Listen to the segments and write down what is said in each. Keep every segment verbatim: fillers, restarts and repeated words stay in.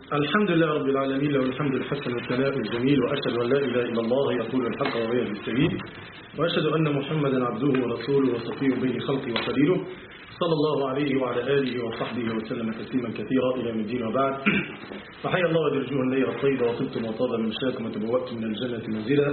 الحمد لله رب العالمين، له الحمد الحسن والثناء الجميل، وأشهد أن لا إله إلا الله يقول الحق ويهدي السبيل، وأشهد أن محمدا عبده ورسوله وصفيه بين خلقه وخليله، صلى الله عليه وعلى آله وصحبه وسلم تسليما كثيرا إلى يوم الدين. وبعد، فحيا الله وترجوه الليل الطيب، وطبتم وطاب من شاكم وتبوأتم من الجنة منزلا.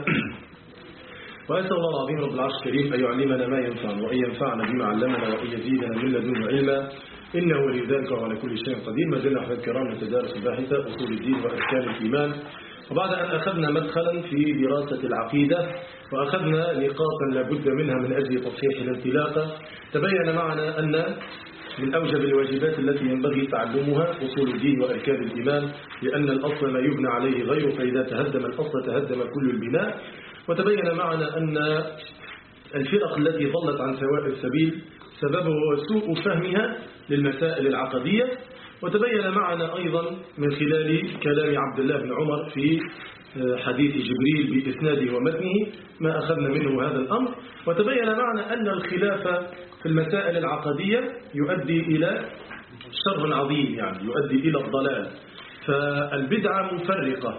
وأسأل الله العظيم رب العرش الكريم أن يعلمنا ما ينفعنا، وأن ينفعنا بما علمنا، وأن يزيدنا من لدنه علما، إنه ولي ذلك وعلى كل شيء قدير. ما زلنا أحباب الكرام نتدارس الباحثة أصول الدين وأركان الإيمان، وبعد أن أخذنا مدخلا في دراسة العقيدة وأخذنا نقاطا لابد منها من أجل تصحيح الانطلاقة، تبين معنا أن من أوجب الواجبات التي ينبغي تعلمها أصول الدين وأركان الإيمان، لأن الأصل ما يبنى عليه غيره، فإذا تهدم الأصل تهدم كل البناء. وتبين معنا أن الفرق التي ضلت عن سواء السبيل سببه هو سوء فهمها للمسائل العقدية. وتبين معنا أيضا من خلال كلام عبد الله بن عمر في حديث جبريل بإسناده ومتنه ما أخذنا منه هذا الأمر. وتبين معنا أن الخلاف في المسائل العقدية يؤدي إلى شر عظيم، يعني يؤدي إلى الضلال. فالبدعة مفرقة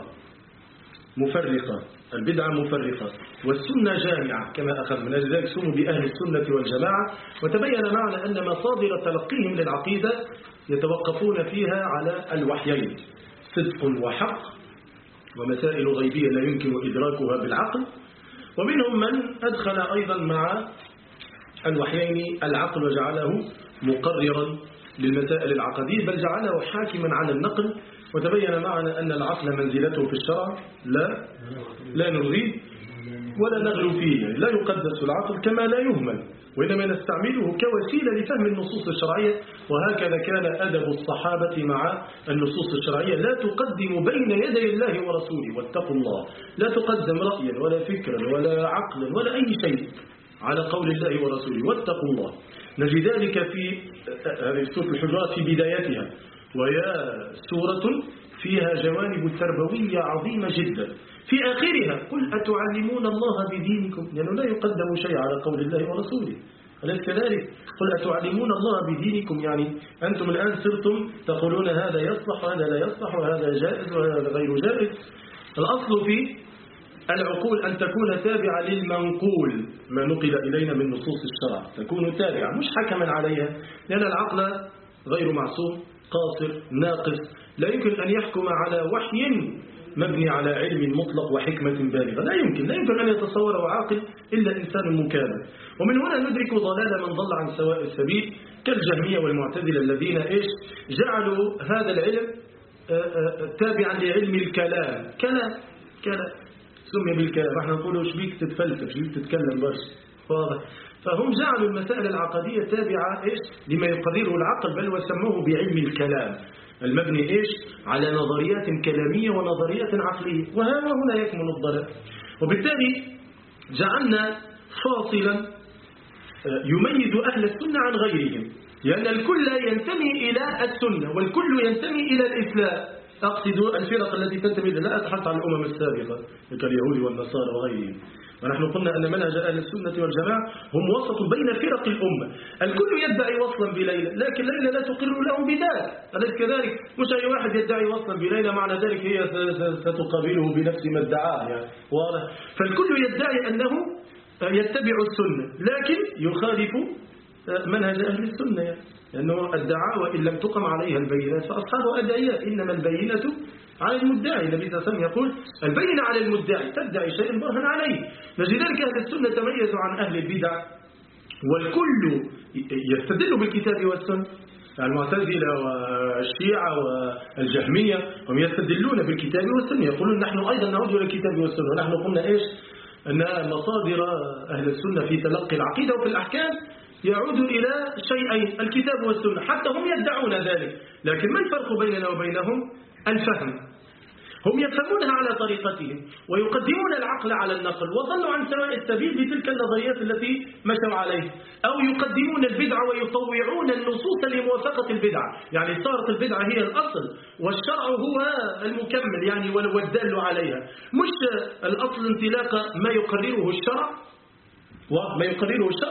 مفرقة البدعة مفرقة والسنة جامعة كما أخذ، من أجل ذلك سموا بأهل السنة والجماعة. وتبين معنا أن مصادر تلقيهم للعقيدة يتوقفون فيها على الوحيين، صدق وحق، ومسائل غيبية لا يمكن إدراكها بالعقل. ومنهم من أدخل أيضا مع الوحيين العقل وجعله مقررا للمسائل العقدية، بل جعله حاكما على النقل. وتبين معنا أن العقل منزلته في الشرع لا لا نريد ولا نغلو فيه، يعني لا يقدس العقل كما لا يهمل، وإنما نستعمله كوسيلة لفهم النصوص الشرعية. وهكذا كان أدب الصحابة مع النصوص الشرعية، لا تقدم بين يدي الله ورسوله، واتقوا الله، لا تقدم رأيا ولا فكرا ولا عقلا ولا أي شيء على قول الله ورسوله، واتقوا الله. نجد ذلك في هذه سورة الحجرات في بدايتها، وهي سورة فيها جوانب تربوية عظيمة جدا. في آخرها قل أتعلمون الله بدينكم، لأنه يعني لا يقدم شيء على قول الله ورسوله، أليس كذلك؟ قل أتعلمون الله بدينكم، يعني أنتم الآن صرتم تقولون هذا يصلح وهذا لا يصلح، وهذا جائز وهذا غير جائز. الأصل في العقول أن تكون تابعة للمنقول، ما نقل إلينا من نصوص الشرع تكون تابعة مش حكما عليها، لأن العقل غير معصوم، قاصر، ناقص، لا يمكن أن يحكم على وحي مبني على علم مطلق وحكمة بالغة، لا يمكن لا يمكن أن يتصوره عاقل إلا إنسان مكامل. ومن هنا ندرك ضلال من ضل عن سواء السبيل كالجهمية والمعتزلة الذين إيش جعلوا هذا العلم تابعا لعلم الكلام. كلام كلام سمي بالكلام، احنا نقول وش بيك تتفلسف، شو بيك تتكلم بس، واضح؟ فهم جعلوا المسائل العقدية تابعة إيش لما يقرره العقل، بل وسموه بعلم الكلام المبني إيش على نظريات كلامية ونظريات عقلية، وهذا هنا يكمن الضلال. وبالتالي جعلنا فاصلا يميز أهل السنة عن غيرهم، لأن الكل ينتمي إلى السنة والكل ينتمي إلى الإسلام. أقصد الفرق التي تنتمي، لا أتحدث عن الأمم السابقة كاليهود والنصارى وغيرهم. ونحن قلنا أن منهج أهل السنة والجماعة هم وسط بين فرق الأمة. الكل يدعي وصلا بليلى، لكن ليلى لا تقر لهم بذلك، أليس كذلك؟ مش أي واحد يدعي وصلا بليلى معنى ذلك هي ستقابله بنفس ما ادعاه، يعني واضح؟ فالكل يدعي أنه يتبع السنة، لكن يخالف منهج أهل السنة، يعني لأنه الدعاوى إن لم تقم عليها البينات فأصحابها أدعياء، إنما البينة على المدعي. النبي صلى الله عليه وسلم يقول البينة على المدعي، تدعي شيء برهن عليه. لذلك أهل السنة تميزوا عن أهل البدع، والكل يستدل بالكتاب والسنة. المعتزلة والشيعة والجهمية هم يستدلون بالكتاب والسنة، يقولون نحن أيضا نعود إلى الكتاب والسنة. ونحن قلنا إيش؟ أن مصادر أهل السنة في تلقي العقيدة وفي الأحكام يعود إلى شيئين، الكتاب والسنة، حتى هم يدعون ذلك. لكن ما الفرق بيننا وبينهم؟ الفهم. هم يفهمونها على طريقتهم ويقدمون العقل على النقل، وظلوا عن سواء السبيل بتلك النظريات التي مشوا عليها، أو يقدمون البدعة ويطوعون النصوص لموافقة البدعة، يعني صارت البدعة هي الأصل والشرع هو المكمل، يعني والدال عليها، مش الأصل انطلاق ما يقرره الشرع وما يقرره الشرع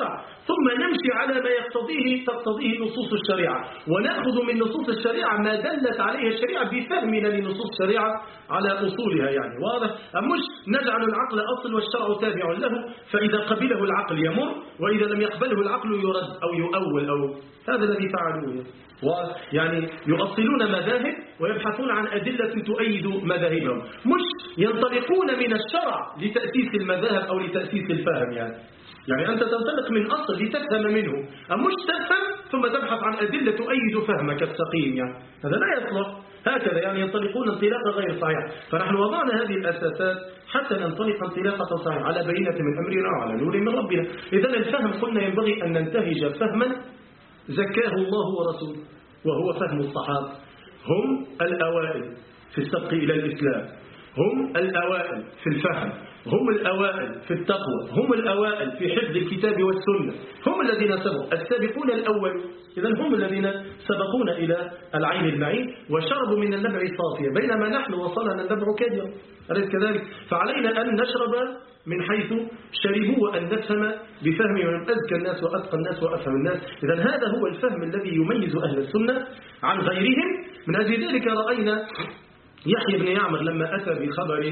ثم نمشي على ما يقتضيه تقتضيه نصوص الشريعة، ونأخذ من نصوص الشريعة ما دلت عليه الشريعة بفهمنا لنصوص الشريعة على أصولها. يعني واضح؟ مش نجعل العقل أصل والشرع تابع له، فإذا قبله العقل يمر، وإذا لم يقبله العقل يرد أو يؤول، أو هذا الذي فعلوه. يعني يؤصلون مذاهب ويبحثون عن أدلة تؤيد مذاهبهم، مش ينطلقون من الشرع لتأسيس المذاهب أو لتأسيس الفهم. يعني يعني أنت تنطلق من أصل لتفهم منه، مش تفهم ثم تبحث عن أدلة تؤيد فهمك السقيم. يعني هذا لا يصلح هكذا، يعني ينطلقون انطلاقا غير صحيح. فنحن وضعنا هذه الأساسات حتى ننطلق انطلاقة صحيحة على بينة من أمرنا وعلى نور من ربنا. إذن الفهم قلنا ينبغي أن ننتهج فهما زكاه الله ورسوله، وهو فهم الصحابة. هم الأوائل في السبق إلى الإسلام، هم الأوائل في الفهم، هم الأوائل في التقوى، هم الأوائل في حفظ الكتاب والسنة، هم الذين سبقوا السابقون الأول. إذن هم الذين سبقونا إلى العين المعين وشربوا من النبع صافية، بينما نحن وصلنا النبع كادرا. أليس كذلك؟ فعلينا أن نشرب من حيث شربوا، وأن نفهم بفهم من أذكى الناس وأتقى الناس وأفهم الناس. إذن هذا هو الفهم الذي يميز أهل السنة عن غيرهم. من أجل ذلك رأينا يحيى بن يعمر لما أتى بخبر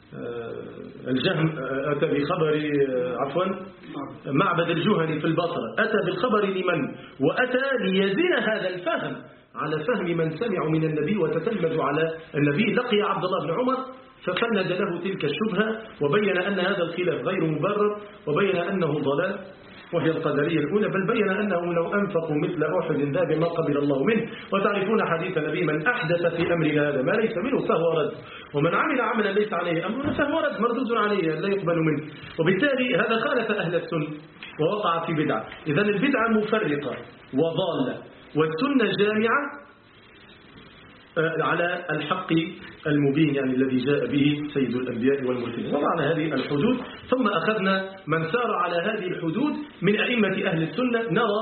الجهم، أتى بخبر عفوا معبد الجهني في البصرة، أتى بالخبر لمن؟ وأتى ليزن هذا الفهم على فهم من سمعوا من النبي وتتلمذوا على النبي. لقي عبد الله بن عمر ففند له تلك الشبهة وبين أن هذا الخلاف غير مبرر، وبين أنه ضلال، وهي القدرية الأولى، بل بين أنهم لو أنفقوا مثل أحد ذهب ما قبل الله منه. وتعرفون حديث النبي: من أحدث في أمرنا هذا ما ليس منه فهو رد، ومن عمل عملا ليس عليه أمرنا فهو رد مردود عليه لا يقبل منه. وبالتالي هذا خالف أهل السنة ووقع في بدعة. إذن البدعة مفرقة وضالة، والسنة جامعة على الحق المبين، يعني الذي جاء به سيد الأنبياء والمرسلين. وضعنا هذه الحدود، ثم أخذنا من سار على هذه الحدود من أئمة أهل السنة. نرى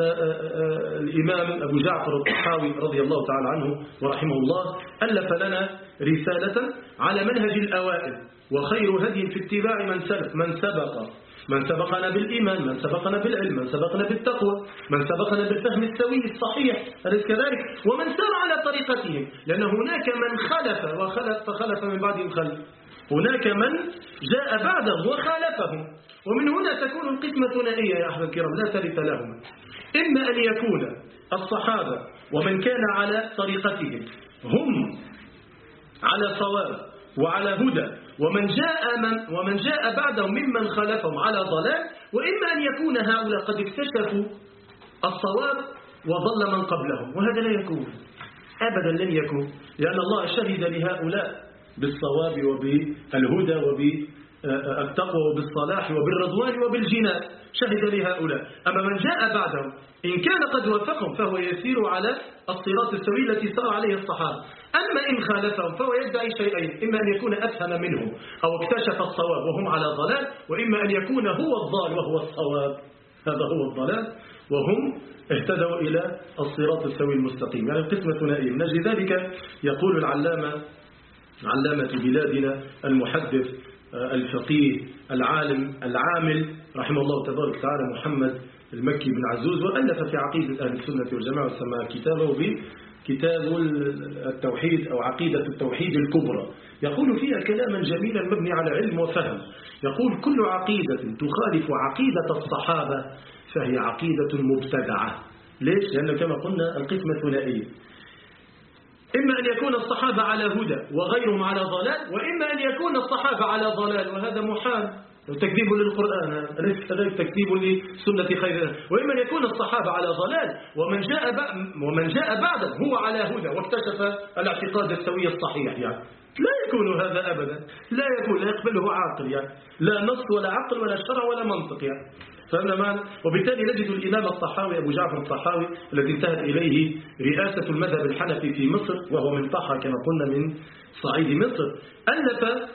الإمام أبو جعفر الطحاوي رضي الله تعالى عنه ورحمه الله ألف لنا رسالة على منهج الأوائل: وخير هدي في اتباع من سلف من سبق من سبقنا بالإيمان، من سبقنا بالعلم، من سبقنا بالتقوى، من سبقنا بالفهم السوي الصحيح. أليس كذلك؟ ومن سار على طريقتهم، لأن هناك من خلف وخلف فخلف من بعدهم خلف، هناك من جاء بعدهم وخالفهم. ومن هنا تكون القسمة ثنائية يا أحباب الكرام لا ثالث لهما: إما أن يكون الصحابة ومن كان على طريقتهم هم على صواب وعلى هدى، ومن جاء من ومن جاء بعدهم ممن خالفهم على ضلال، وإما أن يكون هؤلاء قد اكتشفوا الصواب وضل من قبلهم. وهذا لا يكون أبدا، لن يكون، لأن الله شهد لهؤلاء بالصواب وبالهدى وبالتقوى وبالصلاح وبالرضوان وبالجنان، شهد لهؤلاء. أما من جاء بعدهم إن كان قد وفقهم فهو يسير على الصراط السوي التي سار عليه الصحابة. أما إن خالفهم فهو يدعي شيئين: إما أن يكون أفهم منهم أو اكتشف الصواب وهم على ضلال، وإما أن يكون هو الضال وهو الصواب، هذا هو الضلال، وهم اهتدوا إلى الصراط السوي المستقيم. يعني القسمة ثنائية. من أجل ذلك يقول العلامة علامة بلادنا المحدث الفقيه العالم العامل رحمه الله تبارك وتعالى محمد المكي بن عزوز، وألف في عقيدة أهل السنة والجماعة وسمى كتابه بكتاب التوحيد أو عقيدة التوحيد الكبرى. يقول فيها كلاما جميلا مبني على علم وفهم. يقول: كل عقيدة تخالف عقيدة الصحابة فهي عقيدة مبتدعة. ليش؟ لأن كما قلنا القسمة ثنائية: إما أن يكون الصحابة على هدى وغيرهم على ضلال، وإما أن يكون الصحابة على ضلال، وهذا محال، تكذيب للقرآن، أليس كذلك؟ تكذيب لسنة خير. وإما أن يكون الصحابة على ضلال ومن جاء ومن جاء بعدهم هو على هدى واكتشف الاعتقاد السوي الصحيح. يعني لا يكون هذا أبدا، لا يكون، لا يقبله عاقل، يعني لا نص ولا عقل ولا شرع ولا منطق. يعني فإنما وبالتالي نجد الإمام الطحاوي أبو جعفر الطحاوي الذي انتهت إليه رئاسة المذهب الحنفي في مصر، وهو من طحا كما قلنا من صعيد مصر، ألف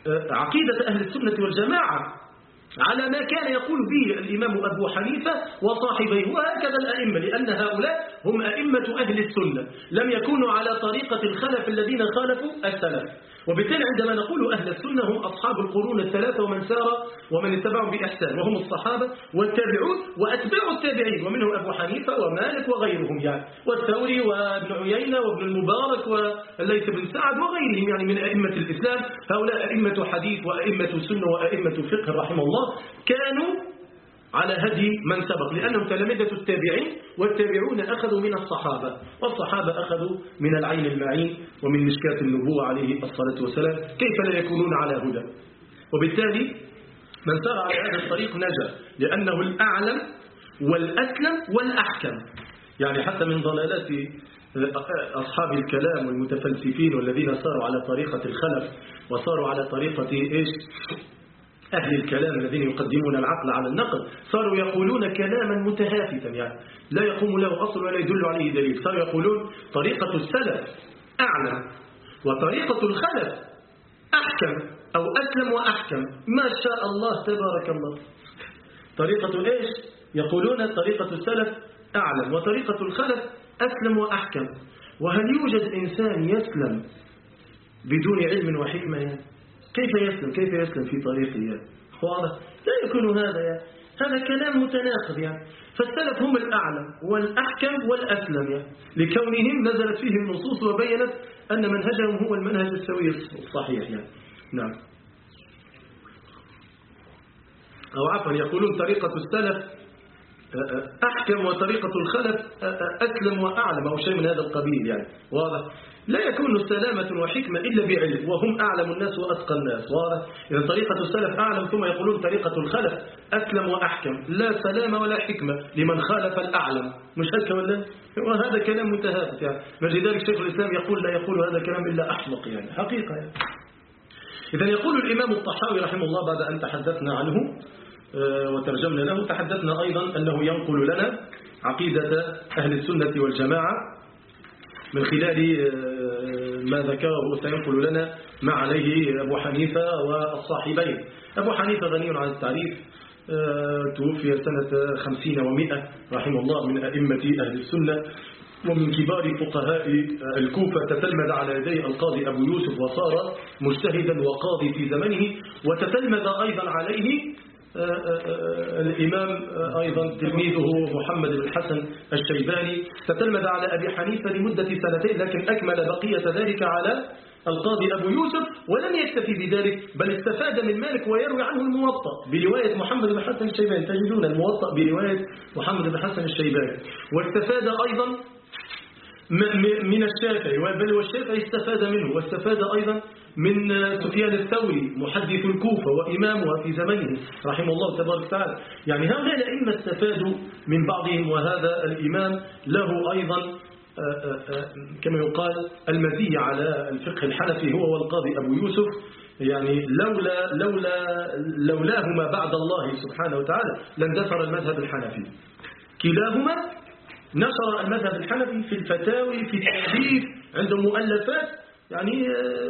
عقيدة أهل السنة والجماعة على ما كان يقول به الإمام أبو حنيفة وصاحبيه، وهكذا الأئمة، لأن هؤلاء هم أئمة أهل السنة، لم يكونوا على طريقة الخلف الذين خالفوا السلف. وبالتالي عندما نقول أهل السنة هم أصحاب القرون الثلاثة ومن سار ومن اتبعهم بإحسان، وهم الصحابة والتابعون وأتباع التابعين، ومنهم أبو حنيفة ومالك وغيرهم يعني، والثوري وابن عيينة وابن المبارك والليث بن سعد وغيرهم يعني من أئمة الإسلام. هؤلاء أئمة حديث وأئمة سنة وأئمة فقه رحمه الله، كانوا على هدي من سبق، لأنهم تلامذة التابعين، والتابعون أخذوا من الصحابة، والصحابة أخذوا من العين المعين ومن مشكاة النبوة عليه الصلاة والسلام، كيف لا يكونون على هدى؟ وبالتالي من سار على هذا الطريق نجا، لأنه الأعلم والأسلم والأحكم. يعني حتى من ضلالات أصحاب الكلام والمتفلسفين والذين ساروا على طريقة الخلف وصاروا على طريقة إيش؟ أهل الكلام الذين يقدمون العقل على النقل، صاروا يقولون كلاما متهافتا يعني لا يقوم له أصل ولا يدل عليه دليل. صاروا يقولون طريقة السلف أعلم وطريقة الخلف أحكم أو أسلم وأحكم. ما شاء الله تبارك الله. طريقة إيش؟ يقولون طريقة السلف أعلم وطريقة الخلف أسلم وأحكم. وهل يوجد إنسان يسلم بدون علم وحكمة يعني؟ كيف يسلم كيف يسلم في طريقه يعني؟ واضح؟ لا يكون هذا يعني. هذا كلام متناقض يعني. فالسلف هم الأعلم والأحكم والأسلم يعني، لكونهم نزلت فيهم النصوص وبينت أن منهجهم هو المنهج السوي الصحيح يعني. نعم. أو عفوا يقولون طريقة السلف أحكم وطريقة الخلف أسلم وأعلم أو شيء من هذا القبيل يعني. واضح؟ لا يكون سلامة وحكمة إلا بعلم، وهم أعلم الناس وأتقى الناس. واضح؟ إذا طريقة السلف أعلم، ثم يقولون طريقة الخلف أسلم وأحكم. لا سلامة ولا حكمة لمن خالف الأعلم. مش هكذا ولا؟ وهذا كلام متهافت يعني. لذلك شيخ الإسلام يقول لا يقول هذا الكلام إلا أحمق يعني، حقيقة يعني. إذا يقول الإمام الطحاوي رحمه الله بعد أن تحدثنا عنه وترجمنا له، تحدثنا أيضا أنه ينقل لنا عقيدة أهل السنة والجماعة من خلال ما ذكره سينقل لنا ما عليه أبو حنيفة والصاحبين. أبو حنيفة غني عن التعريف، توفي سنة خمسين ومئة رحمه الله، من أئمة أهل السنة ومن كبار فقهاء الكوفة. تتلمذ على يدي القاضي أبو يوسف وصار مجتهدا وقاضي في زمنه، وتتلمذ أيضا عليه الإمام أيضا تلميذه محمد بن الحسن الشيباني. تتلمذ على أبي حنيفة لمدة سنتين، لكن أكمل بقية ذلك على القاضي أبو يوسف، ولم يكتفي بذلك بل استفاد من مالك ويروي عنه الموطأ برواية محمد بن الحسن الشيباني. تجدون الموطأ برواية محمد بن الحسن الشيباني. واستفاد أيضا من الشافعي، بل والشافعي استفاد منه، واستفاد أيضا من سفيان الثوري محدث الكوفة وإمامها في زمنه رحمه الله تبارك وتعالى. يعني هؤلاء الأئمة استفادوا من بعضهم، وهذا الإمام له أيضا كما يقال المزية على الفقه الحنفي هو والقاضي أبو يوسف. يعني لولا لولا لولاهما بعد الله سبحانه وتعالى لاندثر المذهب الحنفي. كلاهما نشر المذهب الحنفي في الفتاوي في التحديث، عندهم مؤلفات يعني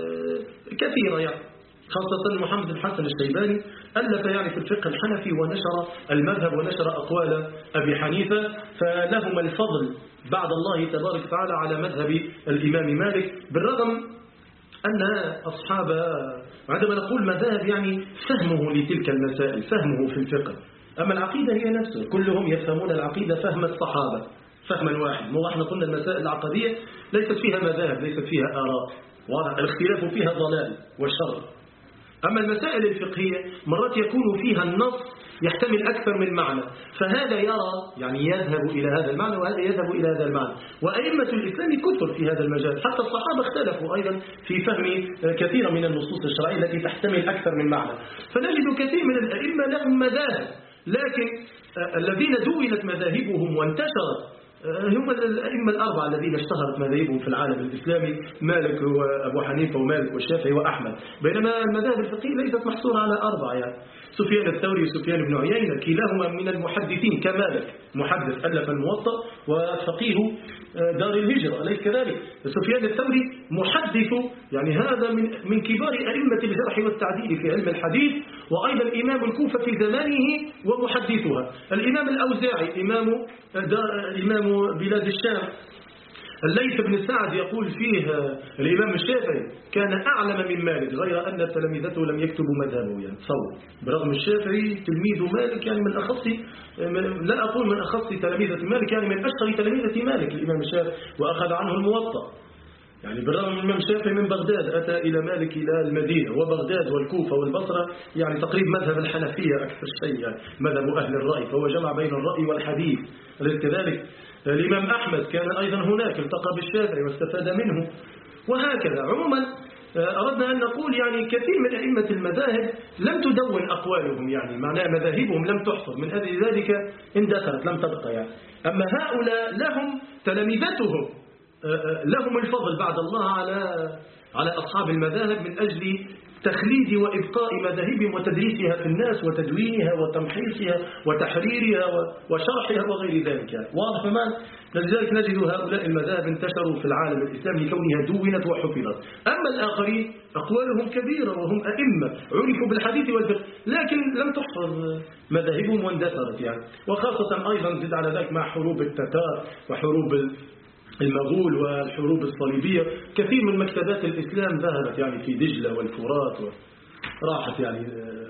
كثيرة يعني، خاصة محمد بن الحسن الشيباني ألف يعني في الفقه الحنفي ونشر المذهب ونشر أقوال أبي حنيفة، فلهما الفضل بعد الله تبارك وتعالى على مذهب الإمام مالك. بالرغم أن أصحاب، عندما نقول مذاهب يعني فهمه لتلك المسائل، فهمه في الفقه، أما العقيدة هي نفسها، كلهم يفهمون العقيدة فهم الصحابة فهما واحد. مو احنا قلنا المسائل العقدية ليست فيها مذاهب، ليست فيها آراء، واضح؟ الاختلاف فيها ضلال وشر. أما المسائل الفقهية مرات يكون فيها النص يحتمل أكثر من معنى، فهذا يرى يعني يذهب إلى هذا المعنى وهذا يذهب إلى هذا المعنى. وأئمة الإسلام كثر في هذا المجال، حتى الصحابة اختلفوا أيضا في فهم كثير من النصوص الشرعية التي تحتمل أكثر من معنى. فنجد كثير من الأئمة لهم مذاهب، لكن الذين دونت مذاهبهم وانتشرت هم الأئمة الأربعة الذين اشتهرت مذاهبهم في العالم الإسلامي، مالك وأبو حنيفة ومالك والشافعي وأحمد. بينما المذاهب الفقهية ليست محصورة على أربعة يعني. سفيان الثوري وسفيان بن عيينة كلاهما من المحدثين كمالك، محدث ألف الموطأ وفقيه دار الهجرة، أليس كذلك؟ سفيان الثوري محدث يعني هذا من من كبار أئمة الجرح والتعديل في علم الحديث، وأيضا إمام الكوفة في زمانه ومحدثها. الإمام الأوزاعي إمام إمام بلاد الشام الليث بن سعد يقول فيه الإمام الشافعي كان أعلم من مالك، غير أن تلامذته لم يكتبوا مذهبه. يعني تصور برغم الشافعي تلميذ مالك، يعني من أخص، لا أقول من أخص تلاميذة مالك، يعني من أشهر تلاميذة مالك الإمام الشافعي، وأخذ عنه الموطأ. يعني بالرغم من الإمام الشافعي من بغداد أتى إلى مالك إلى المدينة، وبغداد والكوفة والبصرة يعني تقريب مذهب الحنفية أكثر شيء، يعني مذهب أهل الرأي، فهو جمع بين الرأي والحديث. كذلك الإمام أحمد كان أيضا هناك، التقى بالشافعي واستفاد منه، وهكذا. عموما أردنا أن نقول يعني كثير من أئمة المذاهب لم تدون أقوالهم، يعني معناها مذاهبهم لم تحفظ، من أجل ذلك اندثرت لم تبقى يعني. أما هؤلاء لهم تلامذتهم لهم الفضل بعد الله على على أصحاب المذاهب من أجل تخليد وإبقاء مذاهبهم وتدريسها في الناس وتدوينها وتمحيصها وتحريرها وشرحها وغير ذلك. يعني واضح تمام. لذلك نجد هؤلاء المذاهب انتشروا في العالم الإسلامي لكونها دونت وحفظت. أما الآخرين أقوالهم كبيرة وهم أئمة عرفوا بالحديث والفقه، لكن لم تحفظ مذاهبهم واندثرت يعني. وخاصة أيضا زد على ذلك مع حروب التتار وحروب المغول والحروب الصليبية، كثير من مكتبات الإسلام ذهبت يعني في دجلة والفرات وراحت يعني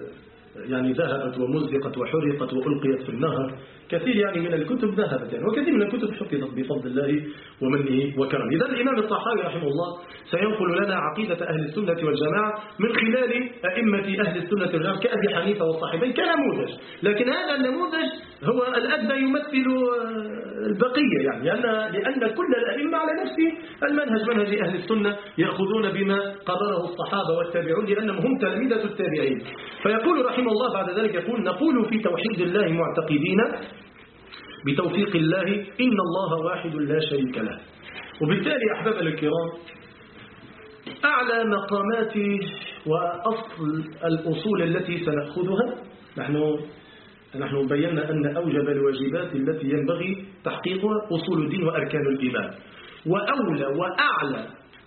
يعني ذهبت ومزقت وحرقت وألقيت في النهر. كثير يعني من الكتب ذهبت يعني، وكثير من الكتب حفظت بفضل الله ومنه وكرمه. إذا الإمام الطحاوي رحمه الله سينقل لنا عقيدة أهل السنة والجماعة من خلال أئمة أهل السنة والجماعة كأبي حنيفة والصاحبين كنموذج، لكن هذا النموذج هو الأدنى يمثل البقية يعني، لأن, لأن كل الأئمة على نفس المنهج، منهج أهل السنة، يأخذون بما قرره الصحابة والتابعون لأنهم هم تلامذة التابعين. فيقول رحمه الله بعد ذلك، يقول: نقول في توحيد الله معتقدين بتوفيق الله إن الله واحد لا شريك له. وبالتالي أحباب الكرام، أعلى مقامات وأصل الأصول التي سنأخذها، نحن نحن بينا أن أوجب الواجبات التي ينبغي تحقيقها أصول الدين وأركان الإيمان، وأولى وأعلى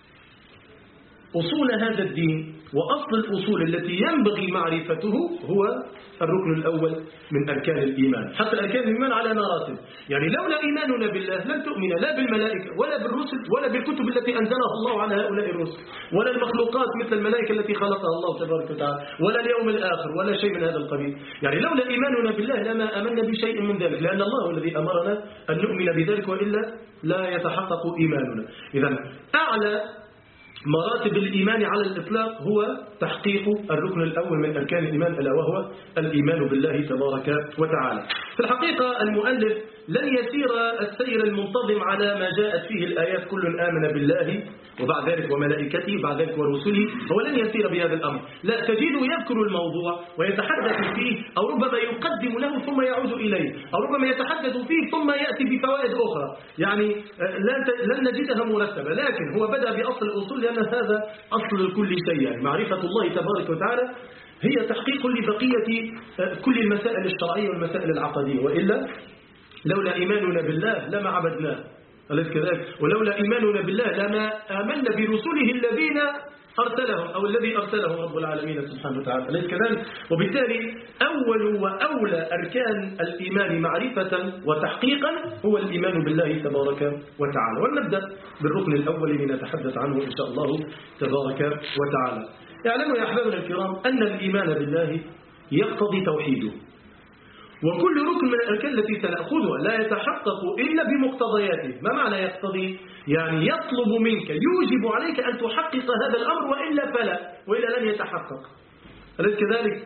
أصول هذا الدين وأصل الأصول التي ينبغي معرفته هو الركن الأول من أركان الإيمان. حتى أركان الإيمان على مراتب، يعني لولا إيماننا بالله لن تؤمن لا بالملائكة ولا بالرسل ولا بالكتب التي أنزلها الله على هؤلاء الرسل، ولا المخلوقات مثل الملائكة التي خلقها الله تبارك وتعالى، ولا اليوم الآخر، ولا شيء من هذا القبيل. يعني لولا إيماننا بالله لما آمنا بشيء من ذلك، لأن الله الذي أمرنا أن نؤمن بذلك، وإلا لا يتحقق إيماننا. إذن أعلى مراتب الإيمان على الإطلاق هو تحقيق الركن الأول من أركان الإيمان، ألا وهو الإيمان بالله تبارك وتعالى. في الحقيقة المؤلف لن يسير السير المنتظم على ما جاءت فيه الآيات كل آمن بالله وبعد ذلك وملائكته وبعد ذلك ورسله، هو لن يسير بهذا الأمر، لا، تجده يذكر الموضوع ويتحدث فيه، أو ربما يقدم له ثم يعود إليه، أو ربما يتحدث فيه ثم يأتي بفوائد أخرى، يعني لن نجدها مرتبة، لكن هو بدأ بأصل الأصول لأن هذا أصل كل شيء، يعني معرفة الله تبارك وتعالى هي تحقيق لبقية كل المسائل الشرعية والمسائل العقدية، وإلا لولا إيماننا بالله لما عبدناه، أليس كذلك؟ ولولا إيماننا بالله لما آمنا برسله الذين أرسلهم أو الذي أرسلهم رب العالمين سبحانه وتعالى، أليس كذلك؟ وبالتالي أول وأولى أركان الإيمان معرفة وتحقيقا هو الإيمان بالله تبارك وتعالى. ونبدأ بالركن الأول لنتحدث عنه إن شاء الله تبارك وتعالى. اعلموا يا أحبابنا الكرام أن الإيمان بالله يقتضي توحيده، وكل ركن من الأركان التي سنأخذها لا يتحقق إلا بمقتضياته. ما معنى يقتضي؟ يعني يطلب منك، يوجب عليك أن تحقق هذا الأمر، وإلا فلا، وإلا لن يتحقق، أليس كذلك؟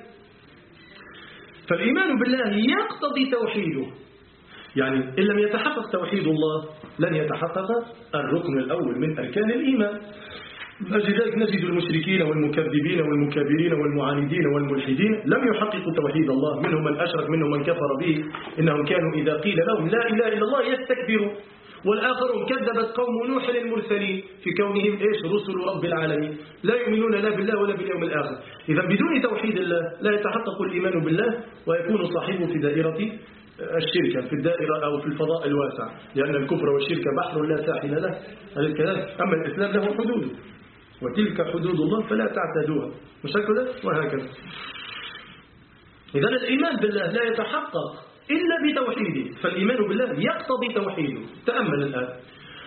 فالإيمان بالله يقتضي توحيده، يعني إن لم يتحقق توحيد الله لن يتحقق الركن الأول من أركان الإيمان. لذلك نجد المشركين والمكذبين والمكابرين والمعاندين والملحدين لم يحققوا توحيد الله، منهم من أشرك منهم من كفر به، إنهم كانوا إذا قيل لهم لا إله إلا الله يستكبروا. والآخرون كذبت قوم نوح المرسلين في كونهم إيش؟ رسل رب العالمين، لا يؤمنون لا بالله ولا باليوم الآخر. إذا بدون توحيد الله لا يتحقق الإيمان بالله، ويكون صاحبه في دائرة الشركة، في الدائرة أو في الفضاء الواسع، لأن الكفر والشرك بحر لا ساحل له، أما الإسلام له حدود، وتلك حدود الله فلا تعتدوها، مش هكذا؟ وهكذا. إذن الإيمان بالله لا يتحقق إلا بتوحيده، فالإيمان بالله يقتضي توحيده. تأمل الآن،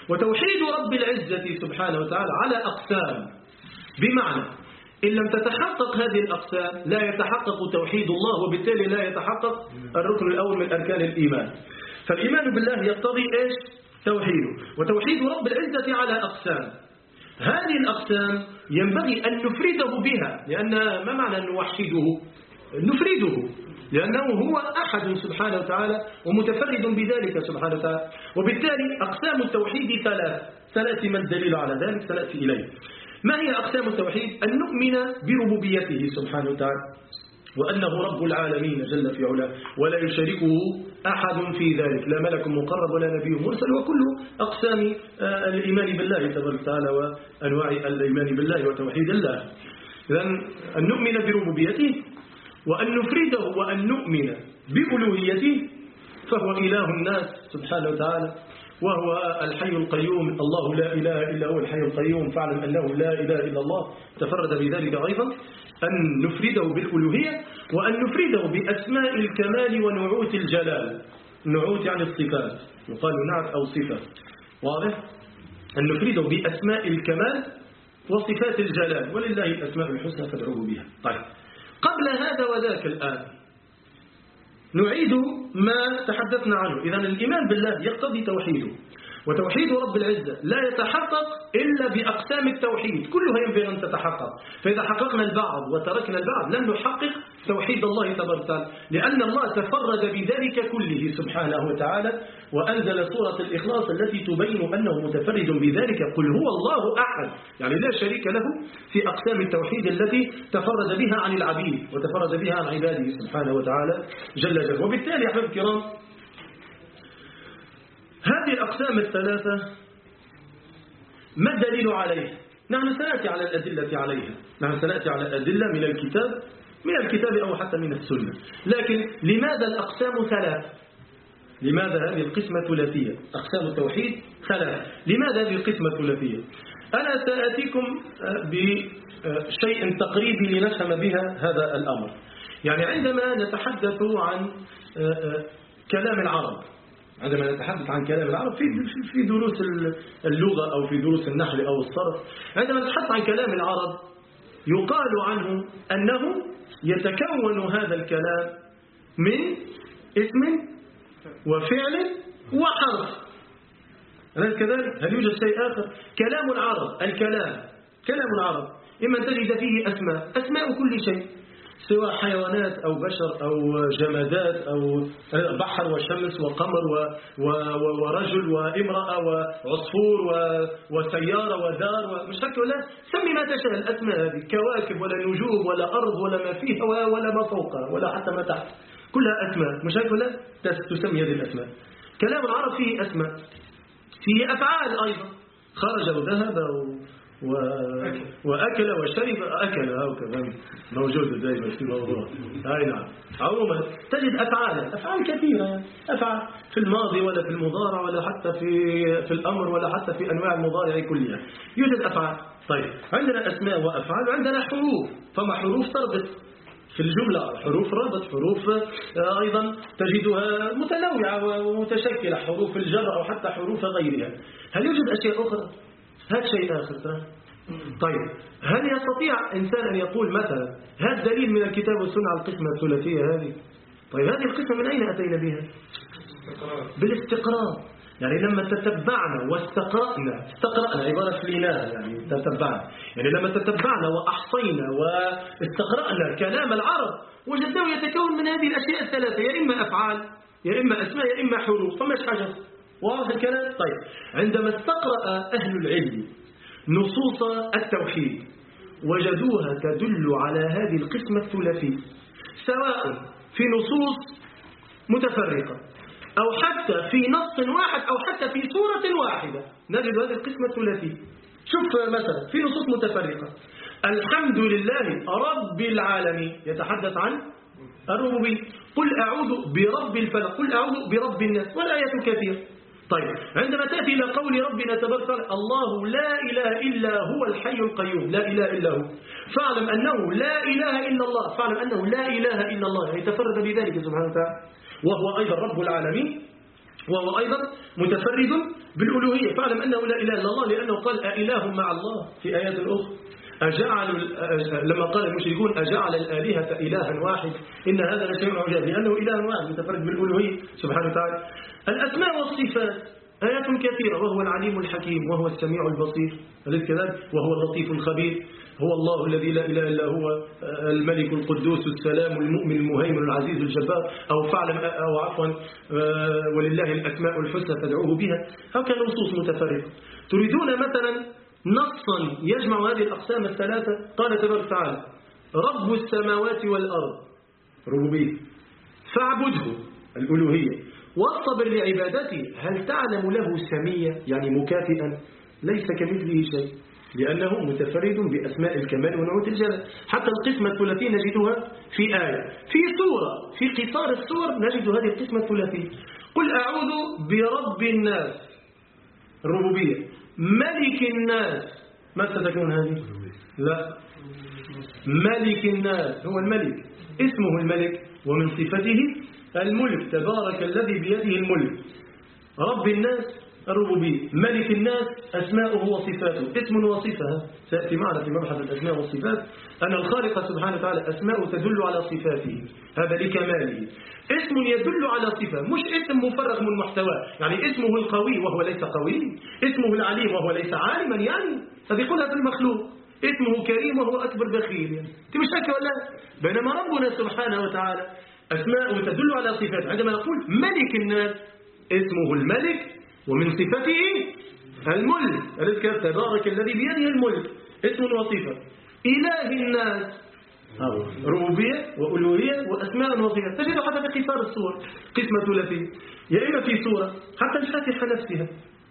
وتوحيد رب العزة سبحانه وتعالى على أقسام، بمعنى إن لم تتحقق هذه الأقسام لا يتحقق توحيد الله، وبالتالي لا يتحقق الركن الأول من أركان الإيمان. فالإيمان بالله يقتضي إيش؟ توحيده. وتوحيد رب العزة على أقسام، هذه الأقسام ينبغي أن نفرده بها، لأن ما معنى أن نوحده؟ نفرده، لأنه هو أحد سبحانه وتعالى ومتفرد بذلك سبحانه وتعالى. وبالتالي أقسام التوحيد ثلاث، سنأتي ما الدليل على ذلك، سنأتي إليه. ما هي أقسام التوحيد؟ أن نؤمن بربوبيته سبحانه وتعالى، وأنه رب العالمين جل في علاه ولا يشاركه أحد في ذلك، لا ملك مقرب ولا نبي مرسل، وكل أقسام الإيمان بالله تبارك وتعالى وأنواع الإيمان بالله وتوحيد الله. إذن أن نؤمن بربوبيته وأن نفرده وأن نؤمن بألوهيته، فهو إله الناس سبحانه وتعالى، وهو الحي القيوم، الله لا إله إلا هو الحي القيوم، فاعلم أنه لا إله إلا الله، تفرد بذلك أيضا. أن نفرده بالألوهية وأن نفرده بأسماء الكمال ونعوت الجلال. نعوت يعني الصفات، يقال نعت أو صفة، واضح؟ أن نفرده بأسماء الكمال وصفات الجلال، ولله الأسماء الحسنى فادعوه بها. طيب، قبل هذا وذاك الآن نعيد ما تحدثنا عنه. إذن الإيمان بالله يقتضي توحيده، وتوحيد رب العزة لا يتحقق إلا بأقسام التوحيد، كلها ينبغي أن تتحقق. فإذا حققنا البعض وتركنا البعض لن نحقق توحيد الله تبارك وتعالى، لأن الله تفرد بذلك كله سبحانه وتعالى، وأنزل سورة الإخلاص التي تبين أنه متفرد بذلك، قل هو الله أحد، يعني لا شريك له في أقسام التوحيد التي تفرد بها عن العبيد وتفرد بها عن عباده سبحانه وتعالى جل جلاله. وبالتالي يا أحباب الكرام، هذه الأقسام الثلاثة ما الدليل عليها؟ نحن سنأتي على الأدلة عليها، نحن سنأتي على الأدلة من الكتاب من الكتاب أو حتى من السنة. لكن لماذا الأقسام ثلاث؟ لماذا هذه القسمة ثلاثية؟ أقسام التوحيد ثلاث، لماذا هذه القسمة ثلاثية؟ أنا سأتيكم بشيء تقريبي لنفهم بها هذا الأمر. يعني عندما نتحدث عن كلام العرب، عندما نتحدث عن كلام العرب في في دروس اللغة أو في دروس النحو أو الصرف، عندما نتحدث عن كلام العرب يقال عنه أنه يتكون هذا الكلام من اسم وفعل وحرف، أليس كذلك؟ هل يوجد شيء آخر؟ كلام العرب، الكلام كلام العرب إما تجد فيه أسماء، أسماء كل شيء، سواء حيوانات أو بشر أو جمادات أو بحر وشمس وقمر ورجل وامرأة وعصفور وسيارة ودار، مش هكذا؟ ولا سمي ما تشاء الأسماء هذه، كواكب ولا نجوم ولا أرض ولا ما فيها ولا ما فوقها ولا حتى ما تحت، كلها أسماء، مش هكذا؟ تسمي هذه الأسماء. كلام العرب فيه أسماء، فيه أفعال أيضا، خرج وذهب و... وأكل وشرب، أكل أو كمان موجود دائما في الموضوع. أي نعم، عموما تجد أفعال أفعال كثيرة، أفعال في الماضي ولا في المضارع ولا حتى في في الأمر ولا حتى في أنواع المضارع كلها يوجد أفعال. طيب، عندنا أسماء وأفعال وعندنا حروف، فما حروف تربط في الجملة، حروف رابط، حروف أيضا تجدها متنوعة ومتشكلة، حروف الجر أو حتى حروف غيرها. هل يوجد أشياء أخرى؟ هذا شيء آخر. طيب، هل يستطيع إنسان أن يقول مثلا هذا دليل من الكتاب والسنة على القسمة الثلاثية هذه؟ طيب، هذه القسمة من أين أتينا بها؟ بالاستقراء. يعني لما تتبعنا واستقرأنا، استقرأنا عبارة لنا، يعني تتبعنا، يعني لما تتبعنا وأحصينا واستقرأنا كلام العرب وجدناه يتكون من هذه الأشياء الثلاثة، يا إما أفعال يا إما أسماء يا إما حروف، فماش حاجة. واضح الكلام؟ طيب، عندما استقرأ أهل العلم نصوص التوحيد وجدوها تدل على هذه القسمة الثلاثية، سواء في نصوص متفرقة أو حتى في نص واحد أو حتى في سورة واحدة، نجد هذه القسمة الثلاثية. شوف مثلا في نصوص متفرقة، الحمد لله رب العالمين يتحدث عن الربوبية، قل أعوذ برب الفلق، قل أعوذ برب الناس، والآيات كثيرة. طيب، عندما تأتي إلى قول ربنا تبارك وتعالى الله لا إله إلا هو الحي القيوم، لا إله إلا هو، فاعلم أنه لا إله إلا الله، فاعلم أنه لا إله إلا الله، يتفرد بذلك سبحانه وتعالى، وهو أيضا رب العالمين، وهو أيضا متفرد بالألوهية، فاعلم أنه لا إله إلا الله، لأنه قال أإله مع الله في آيات أخرى. أجعل لما قال المشركون أجعل الآلهة إلها واحد إن هذا لشيء عجاب، لأنه إله واحد متفرد بالألوهية سبحانه وتعالى. الأسماء والصفات آيات كثيرة، وهو العليم الحكيم وهو السميع البصير، أليس كذلك؟ وهو اللطيف الخبير، هو الله الذي لا إله إلا هو الملك القدوس السلام المؤمن المهيمن العزيز الجبار، أو فعلا أو عفوا ولله الأسماء الحسنى فادعوه بها. هكذا نصوص متفرقة. تريدون مثلا نصا يجمع هذه الأقسام الثلاثة؟ قال تبارك وتعالى رب السماوات والأرض ربوبية، فاعبده الألوهية، واصطبر لعبادته، هل تعلم له سميا يعني مكافئا؟ ليس كمثله شيء، لأنه متفرد بأسماء الكمال ونعوت الجلال. حتى القسمة الثلاثية نجدها في آية، في سورة، في قصار السور نجد هذه القسمة الثلاثية. قل أعوذ برب الناس الربوبية، ملك الناس، ما ستكون هذه؟ لا، ملك الناس هو الملك، اسمه الملك، ومن صفته الملك، تبارك الذي بيده الملك. رب الناس الربوبية، ملك الناس أسماؤه وصفاته، اسم وصفة سيأتي معنا في مبحث الأسماء والصفات أن الخالق سبحانه وتعالى أسماؤه تدل على صفاته، هذا لكماله. اسم يدل على صفة، مش اسم مفرغ من محتواه، يعني اسمه القوي وهو ليس قوي، اسمه العليم وهو ليس عالما، يعني هذه كلها في المخلوق. اسمه كريم وهو أكبر بخيل، يعني مش هكذا ولا؟ بينما ربنا سبحانه وتعالى أسماؤه تدل على صفات. عندما نقول ملك الناس اسمه الملك، ومن صفته الملك، أليس تبارك الذي بيده الملك، اسم وصفة. إله الناس ربوبية وألوهية وأسماء وصفات، تجد حتى في قصار السور قسمة ثلاثية، يا إما في سورة حتى الفاتحة نفسها.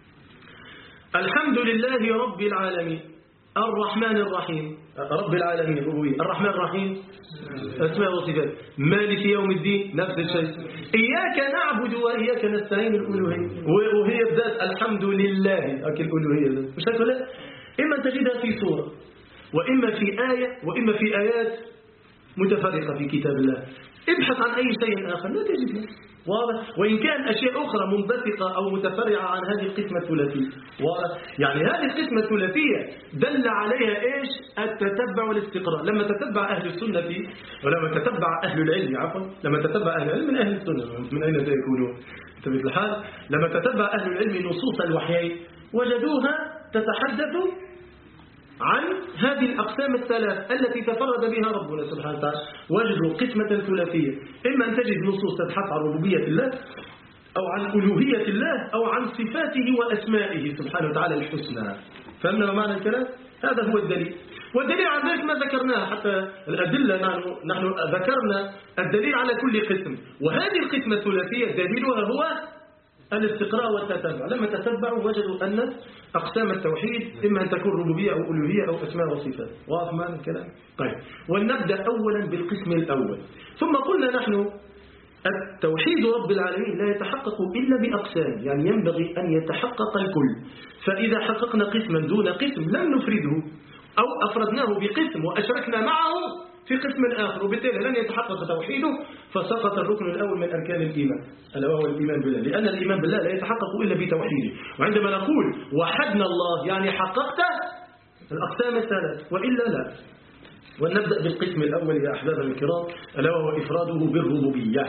الحمد لله رب العالمين الرحمن الرحيم، رب العالمين الربوبية، الرحمن الرحيم أسماء وصفات، مالك يوم الدين نفس الشيء، إياك نعبد وإياك نستعين الألوهية، وهي بذات الحمد لله أكل الألوهية، مش هكذا؟ إما تجدها في سورة، وإما في آية، وإما في آيات متفرقة في كتاب الله. ابحث عن أي شيء آخر لا تجده، واضح؟ وإن كان أشياء أخرى منبثقة أو متفرعة عن هذه القسمة الثلاثية، واضح؟ يعني هذه القسمة الثلاثية دل عليها إيش؟ التتبع والاستقراء. لما تتبع أهل السنة فيه، ولما تتبع أهل العلم عفوا لما تتبع أهل العلم من أهل السنة، من أين سيكونون؟ بطبيعة الحال لما تتبع أهل العلم نصوص الوحيين وجدوها تتحدث عن هذه الأقسام الثلاث التي تفرد بها ربنا سبحانه وتعالى. وجدوا قسمة ثلاثية، إما أن تجد نصوص تبحث عن ربوبية الله أو عن ألوهية الله أو عن صفاته وأسمائه سبحانه وتعالى الحسنى. فهمنا معنى الكلام؟ هذا هو الدليل. والدليل على ذلك ما ذكرناه، حتى الأدلة نحن, نحن ذكرنا الدليل على كل قسم، وهذه القسمة الثلاثية دليلها هو الاستقراء والتتبع. لما تتبعوا وجدوا أن أقسام التوحيد إما أن تكون ربوبية أو ألوهية أو أسماء وصفات. واضح معنى الكلام؟ طيب، ولنبدأ أولا بالقسم الأول. ثم قلنا نحن التوحيد رب العالمين لا يتحقق إلا بأقسام، يعني ينبغي أن يتحقق الكل. فإذا حققنا قسما دون قسم لم نفرده، أو أفردناه بقسم وأشركنا معه في قسم آخر، وبالتالي لن يتحقق توحيده، فسقط الركن الأول من أركان الإيمان ألا وهو الإيمان بالله، لأن الإيمان بالله لا يتحقق إلا بتوحيده. وعندما نقول وحدنا الله يعني حققت الأقسام الثلاث، وإلا لا. ونبدأ بالقسم الأول يا أحباب الكرام ألا وهو إفراده بالربوبية.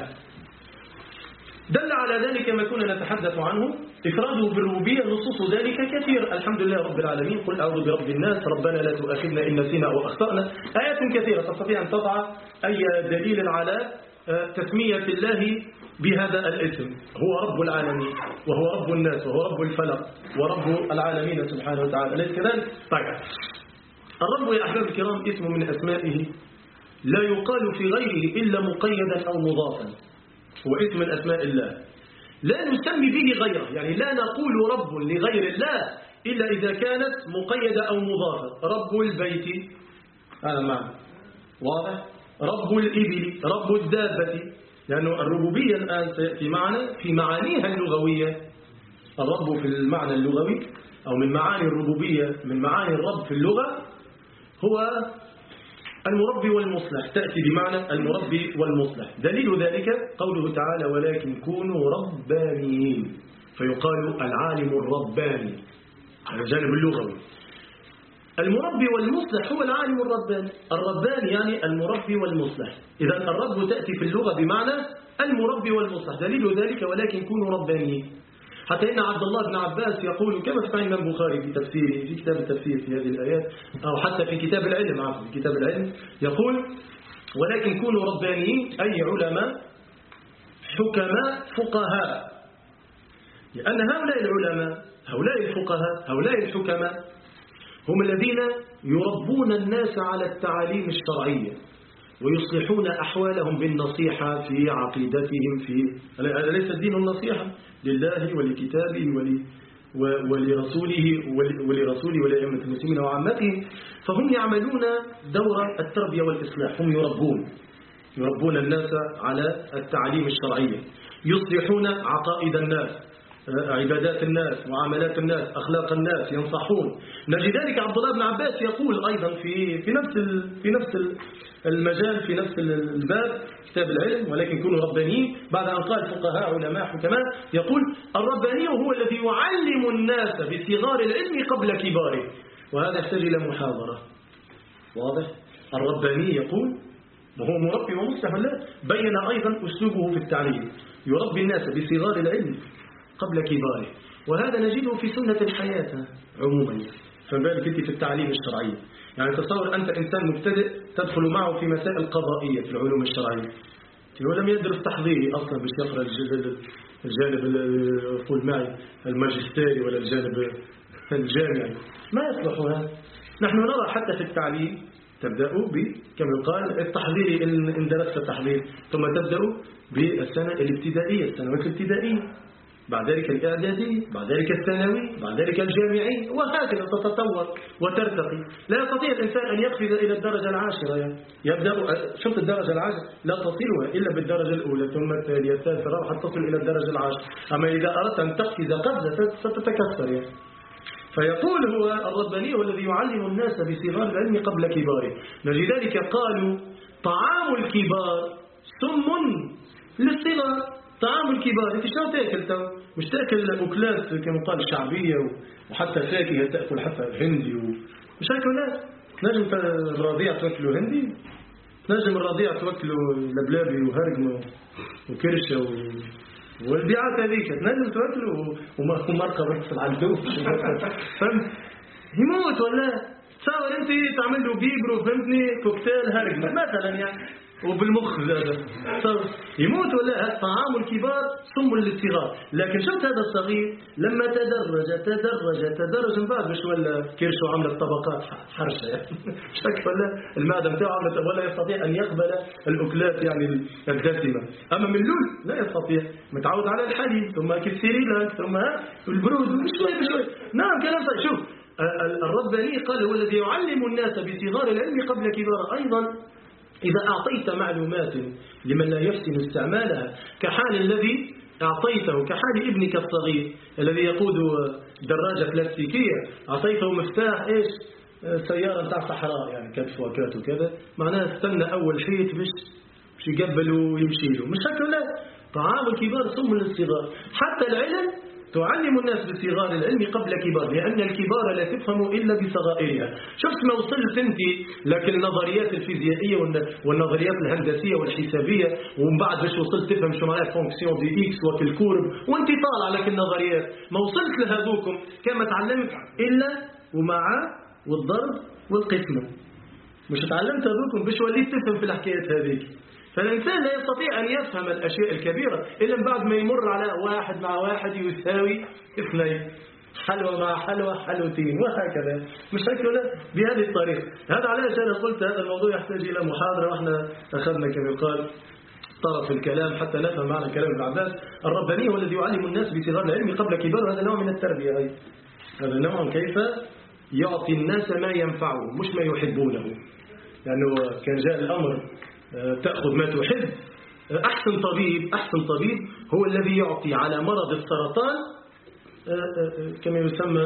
دل على ذلك ما كنا نتحدث عنه، إفراده بالربوبية نصوص ذلك كثير. الحمد لله رب العالمين، قل أعوذ برب الناس، ربنا لا تؤاخذنا إن نسينا أو أخطأنا، آيات كثيرة تستطيع أن تضع أي دليل على تسمية الله بهذا الاسم. هو رب العالمين وهو رب الناس وهو رب الفلق ورب العالمين سبحانه وتعالى، أليس كذلك؟ طيب، الرب يا أحباب الكرام اسم من أسمائه لا يقال في غيره إلا مقيدا أو مضافا، هو اسم من أسماء الله لا نسمي به غيره، يعني لا نقول رب لغير الله إلا إذا كانت مقيدة أو مضافة. رب البيت هذا معنى واضح، رب الإبل، رب الدابة، لأنه الربوبية الآن سيأتي معنا في معانيها اللغوية. الرب في المعنى اللغوي أو من معاني الربوبية، من معاني الرب في اللغة هو المربي والمصلح، تأتي بمعنى المربي والمصلح. دليل ذلك قوله تعالى ولكن كونوا ربانيين، فيقال العالم الرباني على الجانب اللغوي. المربي والمصلح هو العالم الرباني. الرباني يعني المربي والمصلح. إذا الرب تأتي في اللغة بمعنى المربي والمصلح، دليل ذلك ولكن كونوا ربانيين. حتى إن عبد الله بن عباس يقول كما في الإمام البخاري في تفسيره في كتاب التفسير في هذه الآيات، أو حتى في كتاب العلم عفوا في كتاب العلم يقول ولكن كونوا ربانيين أي علماء حكماء فقهاء، لأن هؤلاء العلماء هؤلاء الفقهاء هؤلاء الحكماء هم الذين يربون الناس على التعاليم الشرعية ويصلحون أحوالهم بالنصيحة في عقيدتهم. في هذا ليس الدين النصيحة لله ولكتابه ولرسوله ولرسوله ولأئمة المسلمين وعامتهم، فهم يعملون دور التربية والإصلاح، هم يربون يربون الناس على التعاليم الشرعية، يصلحون عقائد الناس، عبادات الناس، معاملات الناس، أخلاق الناس، ينصحون. نجد ذلك عبد الله بن عباس يقول أيضا في في نفس في نفس المجال في نفس الباب كتاب العلم ولكن كونوا ربانيين، بعد أن قال فقهاء علماء حكماء يقول الرباني هو الذي يعلم الناس بصغار العلم قبل كباره، وهذا يحتاج إلى محاضرة. واضح؟ الرباني يقول وهو مربي ومصلح لا، بين أيضا أسلوبه في التعليم، يربي الناس بصغار العلم قبل كباره، وهذا نجده في سنة الحياة عموما، فبالك انت في التعليم الشرعي. يعني تصور أنت إنسان مبتدئ تدخل معه في مسائل قضائية في العلوم الشرعية، هو لم يدرس تحضيري أصلا باش يقرأ الجانب قول معي الماجستيري ولا الجانب الجامعي، ما يصلح هذا. نحن نرى حتى في التعليم تبدأوا ب كما يقال التحضيري إن درست تحضير، ثم تبدأوا بالسنة الابتدائية السنوات الابتدائية، بعد ذلك الإعدادي، بعد ذلك الثانوي، بعد ذلك الجامعي، وهكذا تتطور وترتقي. لا يستطيع الإنسان أن يقفز إلى الدرجة العاشرة، يعني يبدأ شوف الدرجة العاشرة لا تصلها إلا بالدرجة الأولى ثم الثانية الثالثة الرابعة حتى تصل إلى الدرجة العاشرة. أما إذا أردت أن تقفز قفزة ستتكسر يعني. فيقول هو الرباني هو الذي يعلم الناس بصغار العلم قبل كباره. لذلك قالوا طعام الكبار سم للصغار. طعام الكبار انت شو تاكل تو؟ مش تاكل اكلات كما قال الشعبيه وحتى فاكهه تاكل حتى هندي مش هيك ولا نجم الرضيع تاكله هندي، نجم الرضيع تاكله لبلابي وهرقم وكرشه و... والبيعات هذيك تنجم تاكله ومرقه بس العندوف فهمت يموت ولا تصور انت تعمل له بيبرو فهمتني كوكتيل هرقم مثلا يعني وبالمخ هذا يموت ولا. طعام الكبار سم للصغار. لكن شفت هذا الصغير لما تدرج تدرج تدرج من بعد مش ولا كرشه عملت طبقات حرشه يعني شك ولا المعده نتاعه عملت ولا يستطيع ان يقبل الاكلات يعني الدسمه. اما من لول لا يستطيع، متعود على الحليب ثم كالسيريلاك ثم البرود بشوي بشوي. نعم كلام صحيح. شوف الرباني قال هو الذي يعلم الناس بصغار العلم قبل كبار. ايضا إذا أعطيت معلومات لمن لا يحسن استعمالها كحال الذي أعطيته كحال ابنك الصغير الذي يقود دراجة كلاسيكية، أعطيته مفتاح إيش سيارة بتاع صحراء يعني كتف وكات وكذا، معناها استنى أول حيط مش مش يقبل ويمشي له، مش هكذا. لا، طعام الكبار سم للصغار. حتى العلم تعلم الناس بصغار العلم قبل كبار، لأن الكبار لا تفهم إلا بصغائرها. شفت ما وصلت أنت لكن النظريات الفيزيائية والنظريات الهندسية والحسابية ومن بعد باش وصلت تفهم شو معناها فونكسيون دي إكس وكالكورب وانت طالع لك النظريات ما وصلت لهذوكم كما تعلمت إلا ومع والضرب والقسمة، مش تعلمت هذوكم باش وليت تفهم في الحكايات هذيك. فالإنسان لا يستطيع أن يفهم الأشياء الكبيرة إلا من بعد ما يمر على واحد مع واحد يساوي اثنين، حلوة مع حلوة حلوتين وهكذا، مش هيك ولا بهذه الطريقة. هذا على أنا قلت هذا الموضوع يحتاج إلى محاضرة، وإحنا أخذنا كما يقال طرف الكلام حتى نفهم معنى كلام ابن عباس. الرباني هو الذي يعلم الناس بصغار العلم قبل كبار، هذا نوع من التربية أيضا. هذا نوع كيف يعطي الناس ما ينفعه مش ما يحبونه، لأنه كان جاء الأمر تأخذ ما تحب. أحسن طبيب أحسن طبيب هو الذي يعطي على مرض السرطان كما يسمى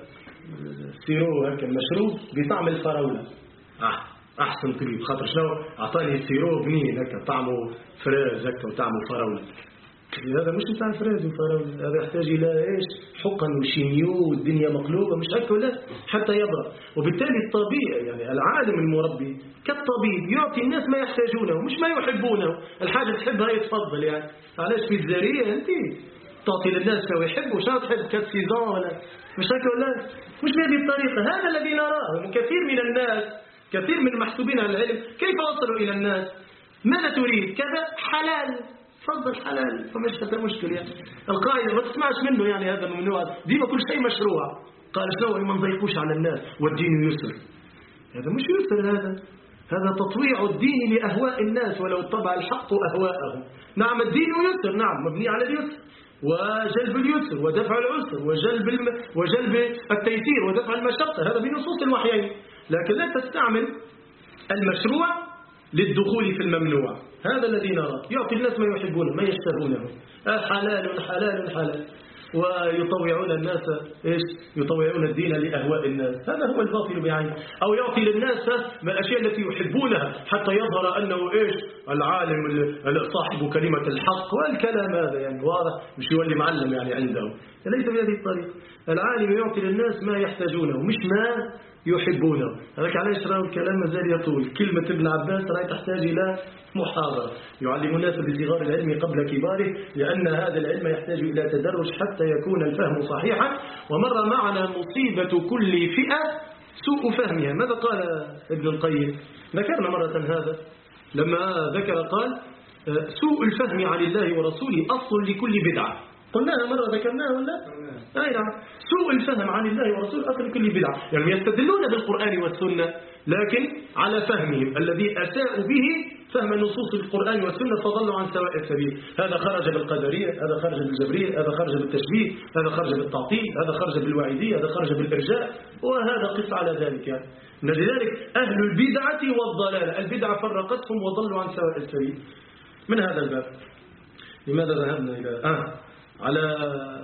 سيرو هكا المشروب بطعم الفراولة. أحسن طبيب خاطر شنو أعطاني السيرو بنين هكا طعمه فراز هكا وطعمه فراولة. هذا مش بتاع فريد وفراولة، هذا يحتاج إلى إيش؟ حقن وشيميو والدنيا مقلوبة، مش هيك ولا حتى يبرأ. وبالتالي الطبيعي يعني العالم المربي كالطبيب يعطي الناس ما يحتاجونه مش ما يحبونه. الحاجة تحبها يتفضل يعني. علاش في الزرية أنت تعطي للناس ما يحبوا، شو تحب كاس سيزون ولا مش هيك ولا؟ مش بهذه الطريقة. هذا الذي نراه. وكثير من الناس، كثير من المحسوبين على العلم كيف وصلوا إلى الناس؟ ماذا تريد؟ كذا حلال، تفضل حلال، فمش هذا مشكل يعني. القاعدة ما تسمعش منه يعني هذا ممنوع، ديما كل شيء مشروع. قال شنو ما نضيقوش على الناس والدين يسر. هذا مش يسر، هذا هذا تطويع الدين لأهواء الناس ولو اتبع الحق أهواءهم. نعم الدين يسر، نعم مبني على اليسر وجلب اليسر ودفع العسر وجلب الم... وجلب التيسير ودفع المشقة، هذا بنصوص الوحيين. لكن لا تستعمل المشروع للدخول في الممنوع. هذا الذي نرى يعطي الناس ما يحبونه ما يشتهونه، حلال حلال حلال، ويطوعون الناس إيش؟ يطوعون الدين لأهواء الناس. هذا هو الباطل بعينه. أو يعطي للناس من الأشياء التي يحبونها حتى يظهر أنه إيش؟ العالم صاحب كلمة الحق والكلام هذا يعني واضح، مش يولي معلم يعني عنده. ليس بهذه الطريقة. العالم يعطي للناس ما يحتاجونه مش ما يحبونه. هذاك علاش راهو الكلام مازال يطول. كلمة ابن عباس راهي تحتاج إلى محاضرة يعلم الناس بصغار العلم قبل كباره، لأن هذا العلم يحتاج إلى تدرج حتى يكون الفهم صحيحا. ومر معنا مصيبة كل فئة سوء فهمها. ماذا قال ابن القيم؟ ذكرنا مرة هذا لما ذكر قال سوء الفهم عن الله ورسوله أصل لكل بدعة. قلناها مرة ذكرناها ولا؟ أي نعم. سوء الفهم عن الله ورسوله أصل كل بدعة. يعني يستدلون بالقرآن والسنة لكن على فهمهم الذي أساءوا به فهم نصوص القرآن والسنة فضلوا عن سواء السبيل. هذا خرج بالقدرية، هذا خرج بالجبرية، هذا خرج بالتشبيه، هذا خرج بالتعطيل، هذا خرج بالوعيدية، هذا خرج بالإرجاء، وهذا قس على ذلك يعني. لذلك أهل البدعة والضلالة، البدعة فرقتهم وضلوا عن سواء السبيل. من هذا الباب لماذا ذهبنا إلى آه على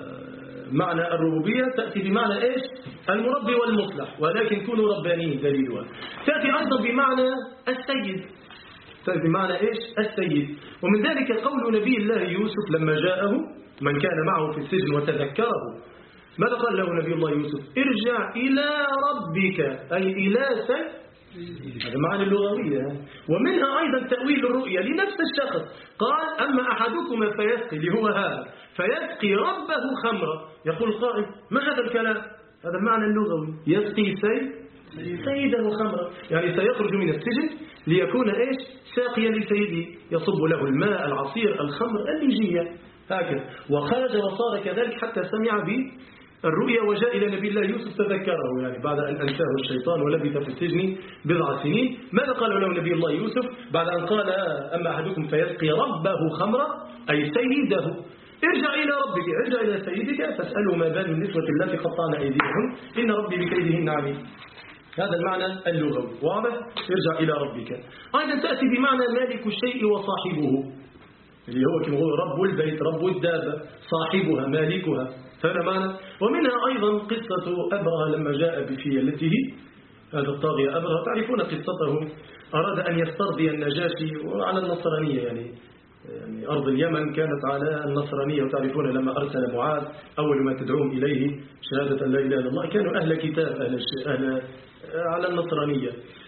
معنى الربوبية؟ تأتي بمعنى إيش؟ المربي والمصلح، ولكن كونوا ربانيين دليلها. تأتي أيضا بمعنى السيد، تأتي بمعنى إيش؟ السيد. ومن ذلك قول نبي الله يوسف لما جاءه من كان معه في السجن وتذكره، ماذا قال له نبي الله يوسف؟ ارجع إلى ربك، أي إلى سيد. هذا معنى اللغوية. ومنها أيضا تأويل الرؤية لنفس الشخص. قال أما أحدكم فيسقي، اللي هو هذا فيسقي ربه خمرا. يقول قائل ما هذا الكلام؟ هذا المعنى اللغوي، يسقي سيد سيده خمرا، يعني سيخرج من السجن ليكون إيش؟ ساقيا لسيده، يصب له الماء العصير الخمر الليجية هكذا. وخرج وصار كذلك حتى سمع به الرؤيا وجاء إلى نبي الله يوسف تذكره، يعني بعد أن أنساه الشيطان ولبث في السجن بضع سنين. ماذا قال له نبي الله يوسف بعد أن قال أما أحدكم فيسقي ربه خمرا أي سيده؟ ارجع إلى ربك، ارجع إلى سيدك فاسأله ما بال النسوة التي قطعن أيديهن إن ربي بكيدهن عليم. هذا المعنى اللغوي واضح. ارجع إلى ربك. أيضا تأتي بمعنى مالك الشيء وصاحبه، اللي هو كما هو رب البيت رب الدابة صاحبها مالكها، هذا معنى. ومنها أيضا قصة أبرهة لما جاء بفيلته، هذا الطاغية أبرهة تعرفون قصته، أراد أن يسترضي النجاشي وعلى النصرانية، يعني يعني أرض اليمن كانت على النصرانية. وتعرفون لما أرسل معاذ أول ما تدعوهم إليه شهادة لا إله إلا الله كانوا أهل كتاب أهل, أهل على النصرانية.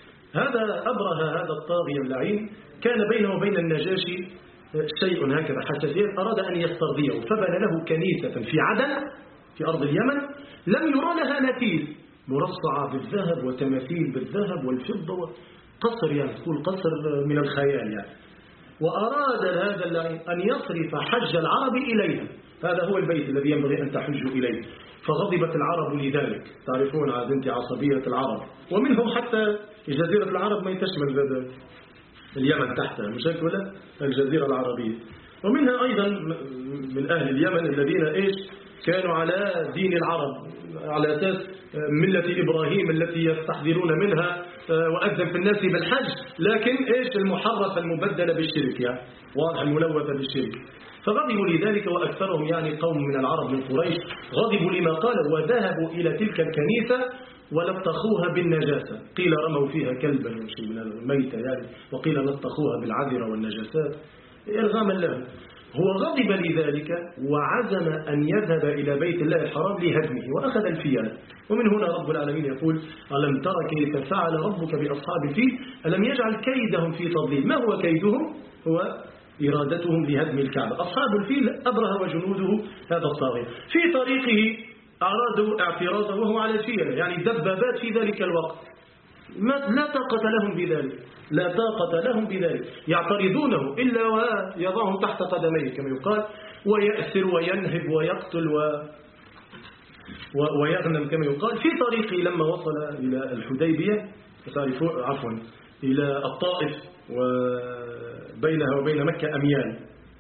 هذا أبرهة هذا الطاغية اللعين كان بينه وبين النجاشي شيء هكذا حساسية، أراد أن يسترضيه فبنى له كنيسة في عدن في أرض اليمن لم يرى لها نتيل، مرصعة بالذهب وتماثيل بالذهب والفضة، قصر يعني تقول قصر من الخيال يعني. وأراد هذا اللعين أن يصرف حج العرب إليها، هذا هو البيت الذي ينبغي أن تحجوا إليه. فغضبت العرب لذلك، تعرفون عاد انت عصبية العرب، ومنهم حتى جزيرة العرب ما تشمل ذلك اليمن تحتها مش هيك ولا الجزيرة العربية. ومنها أيضا من أهل اليمن الذين إيش كانوا على دين العرب على أساس ملة إبراهيم التي يستحذرون منها وأذن في الناس بالحج، لكن إيش المحرفة المبدلة بالشرك يعني واضح الملوثة بالشرك. فغضبوا لذلك وأكثرهم يعني قوم من العرب من قريش غضبوا لما قال وذهبوا إلى تلك الكنيسة ولطخوها بالنجاسة، قيل رموا فيها كلبا يمشي من الميتة يعني، وقيل لطخوها بالعذرة والنجاسات إرغاما لهم. هو غضب لذلك وعزم أن يذهب إلى بيت الله الحرام لهدمه وأخذ الفيل. ومن هنا رب العالمين يقول ألم تر كيف فعل ربك بأصحاب الفيل ألم يجعل كيدهم في تضليل. ما هو كيدهم؟ هو إرادتهم لهدم الكعبة. أصحاب الفيل أبرهة وجنوده هذا الطاغية. في طريقه أرادوا اعتراضه وهو على الفيل، يعني الدبابات في ذلك الوقت ما لا طاقة لهم بذلك، لا طاقة لهم بذلك، يعترضونه إلا ويضعهم تحت قدميه كما يقال، ويأسر وينهب ويقتل و... و... ويغنم كما يقال. في طريقه لما وصل إلى الحديبية عفوا إلى الطائف وبينها وبين مكة أميال،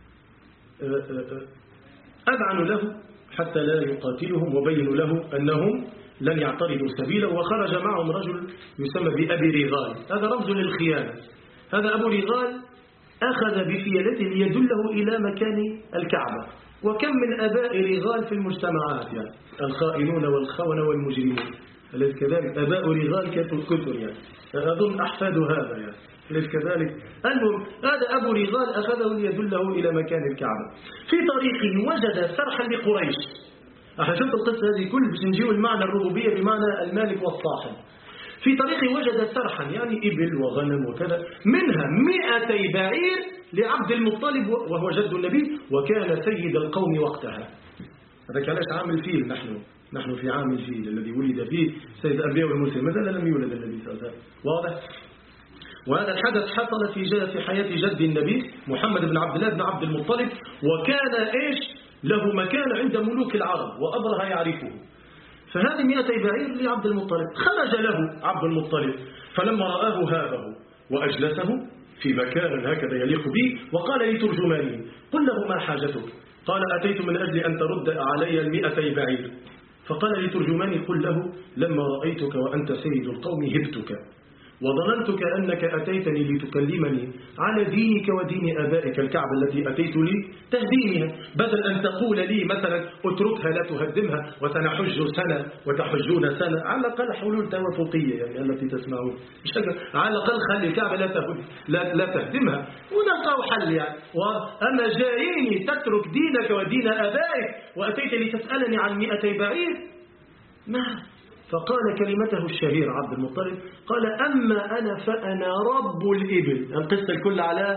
أذعنوا له حتى لا يقاتلهم وبينوا له أنهم لن يعترضوا سبيله، وخرج معهم رجل يسمى بأبي رغال، هذا رمز للخيانة. هذا أبو رغال أخذ بفيلته ليدله إلى مكان الكعبة. وكم من أباء رغال في المجتمعات، يعني الخائنون والخونة والمجرمون، أليس كذلك؟ أباء رغال كثر، يعني أظن أحفاد هذا، يعني أليس كذلك؟ المهم هذا أبو رغال أخذه ليدله إلى مكان الكعبة. في طريقه وجد سرحا لقريش. احنا شفت القصة هذه كل باش نجيو المعنى الربوبية بمعنى المالك والصاحب. في طريقه وجد سرحا يعني إبل وغنم وكذا، منها مئتي بعير لعبد المطلب وهو جد النبي وكان سيد القوم وقتها. هذا كانش عام الفيل، نحن نحن في عام الفيل الذي ولد فيه سيد الأنبياء والمرسلين، ماذا لم يولد النبي صلى الله عليه وسلم، واضح؟ وهذا الحدث حصل في في حياة جد النبي محمد بن عبد الله بن عبد المطلب، وكان إيش له مكان عند ملوك العرب وأبرهة يعرفه. فهذه مئتي بعير لعبد المطلب. خرج له عبد المطلب فلما رآه هابه وأجلسه في مكان هكذا يليق به وقال لترجمانه قل له ما حاجتك؟ قال أتيت من أجل أن ترد علي المئتي بعير. فقال لترجماني قل له لما رأيتك وأنت سيد القوم هبتك وظننتك أنك أتيتني لتكلمني على دينك ودين أبائك الكعبة التي أتيت لي تهدينها، بدل أن تقول لي مثلا اتركها لا تهدمها وسنحج سنة وتحجون سنة، على الأقل حلول توافقية يعني التي تسمعون، على الأقل خلي الكعبة لا, لا, لا تهدمها ونلقى حل يعني. وأنا جايني تترك دينك ودين أبائك وأتيت لتسألني عن مئتي بعير؟ نعم. فقال كلمته الشهيرة عبد المطلب قال أما أنا فأنا رب الإبل. القصة الكل على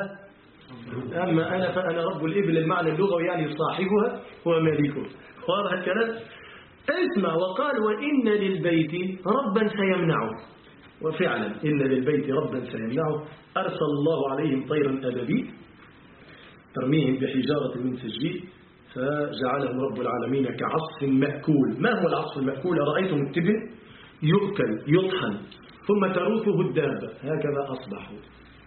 أما أنا فأنا رب الإبل، المعنى اللغوي يعني صاحبها ومالكها. واضح الكلام؟ اسمع وقال وإن للبيت ربا سيمنعه، وفعلا إن للبيت ربا سيمنعه. أرسل الله عليهم طيرا أبابيل ترميهم بحجارة من سجيل فجعلهم رب العالمين كعصف مأكول. ما هو العصف المأكول؟ رأيتم التبن يؤكل يطحن ثم تروثه الدابة، هكذا أصبحوا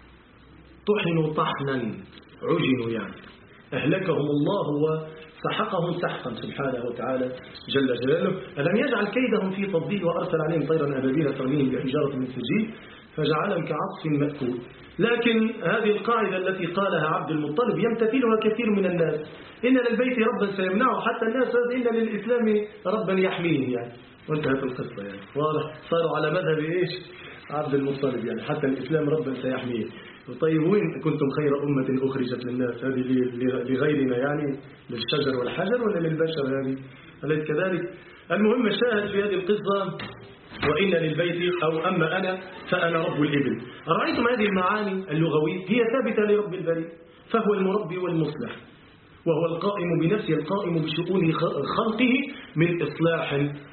طحنوا طحنا عجنوا، يعني أهلكهم الله وسحقهم سحقا سبحانه وتعالى جل جلاله. ألم يجعل كيدهم في تضليل وأرسل عليهم طيرا أبابيل ترميهم بحجارة من سجيل فجعلهم كعصف مأكول. لكن هذه القاعدة التي قالها عبد المطلب يمتثلها كثير من الناس، إن للبيت ربا سيمنعه، حتى الناس إن للإسلام ربا يحميه يعني، وانتهت القصة يعني. واضح؟ صاروا على مذهب إيش؟ عبد المطلب يعني، حتى الإسلام ربا سيحميه. طيب وين كنتم خير أمة أخرجت للناس؟ هذه لغيرنا يعني، للشجر والحجر ولا للبشر هذه؟ أليس كذلك؟ المهم الشاهد في هذه القصة وإن للبيت أو أما أنا فأنا رب الإبل. رأيتم هذه المعاني اللغوية هي ثابتة لرب البريء، فهو المربي والمصلح، وهو القائم بنفسه القائم بشؤون خلقه من إصلاح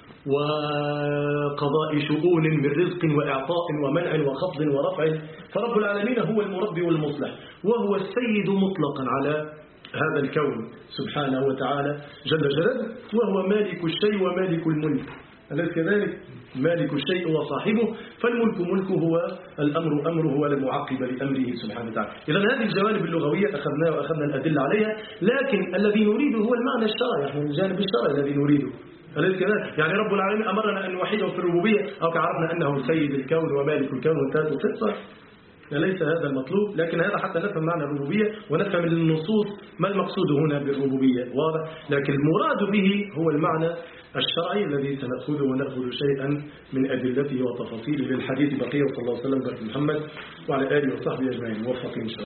وقضاء شؤون من رزق وإعطاء ومنع وخفض ورفع. فرب العالمين هو المربي والمصلح، وهو السيد مطلقا على هذا الكون سبحانه وتعالى جل جلاله، وهو مالك الشيء ومالك الملك. أليس كذلك؟ مالك الشيء وصاحبه، فالملك ملكه هو الأمر أمره ولا معقب لأمره سبحانه وتعالى. إذا هذه الجوانب اللغوية أخذناها وأخذنا الأدلة عليها، لكن الذي نريده هو المعنى الشرعي، يعني الجانب الشرعي الذي نريده. أليس كذلك؟ يعني رب العالمين أمرنا أن نوحده في الربوبية أو عرفنا أنه سيد الكون ومالك الكون وانتهت القصة. ليس هذا المطلوب، لكن هذا حتى نفهم معنى الربوبية ونفهم النصوص ما المقصود هنا بالربوبية، واضح؟ لكن المراد به هو المعنى الشرعي الذي سنأخذه ونأخذ شيئا من أدلته وتفاصيله. للحديث بقية، وصلى الله وسلم على محمد وعلى آله وصحبه أجمعين. موفقين إن شاء الله.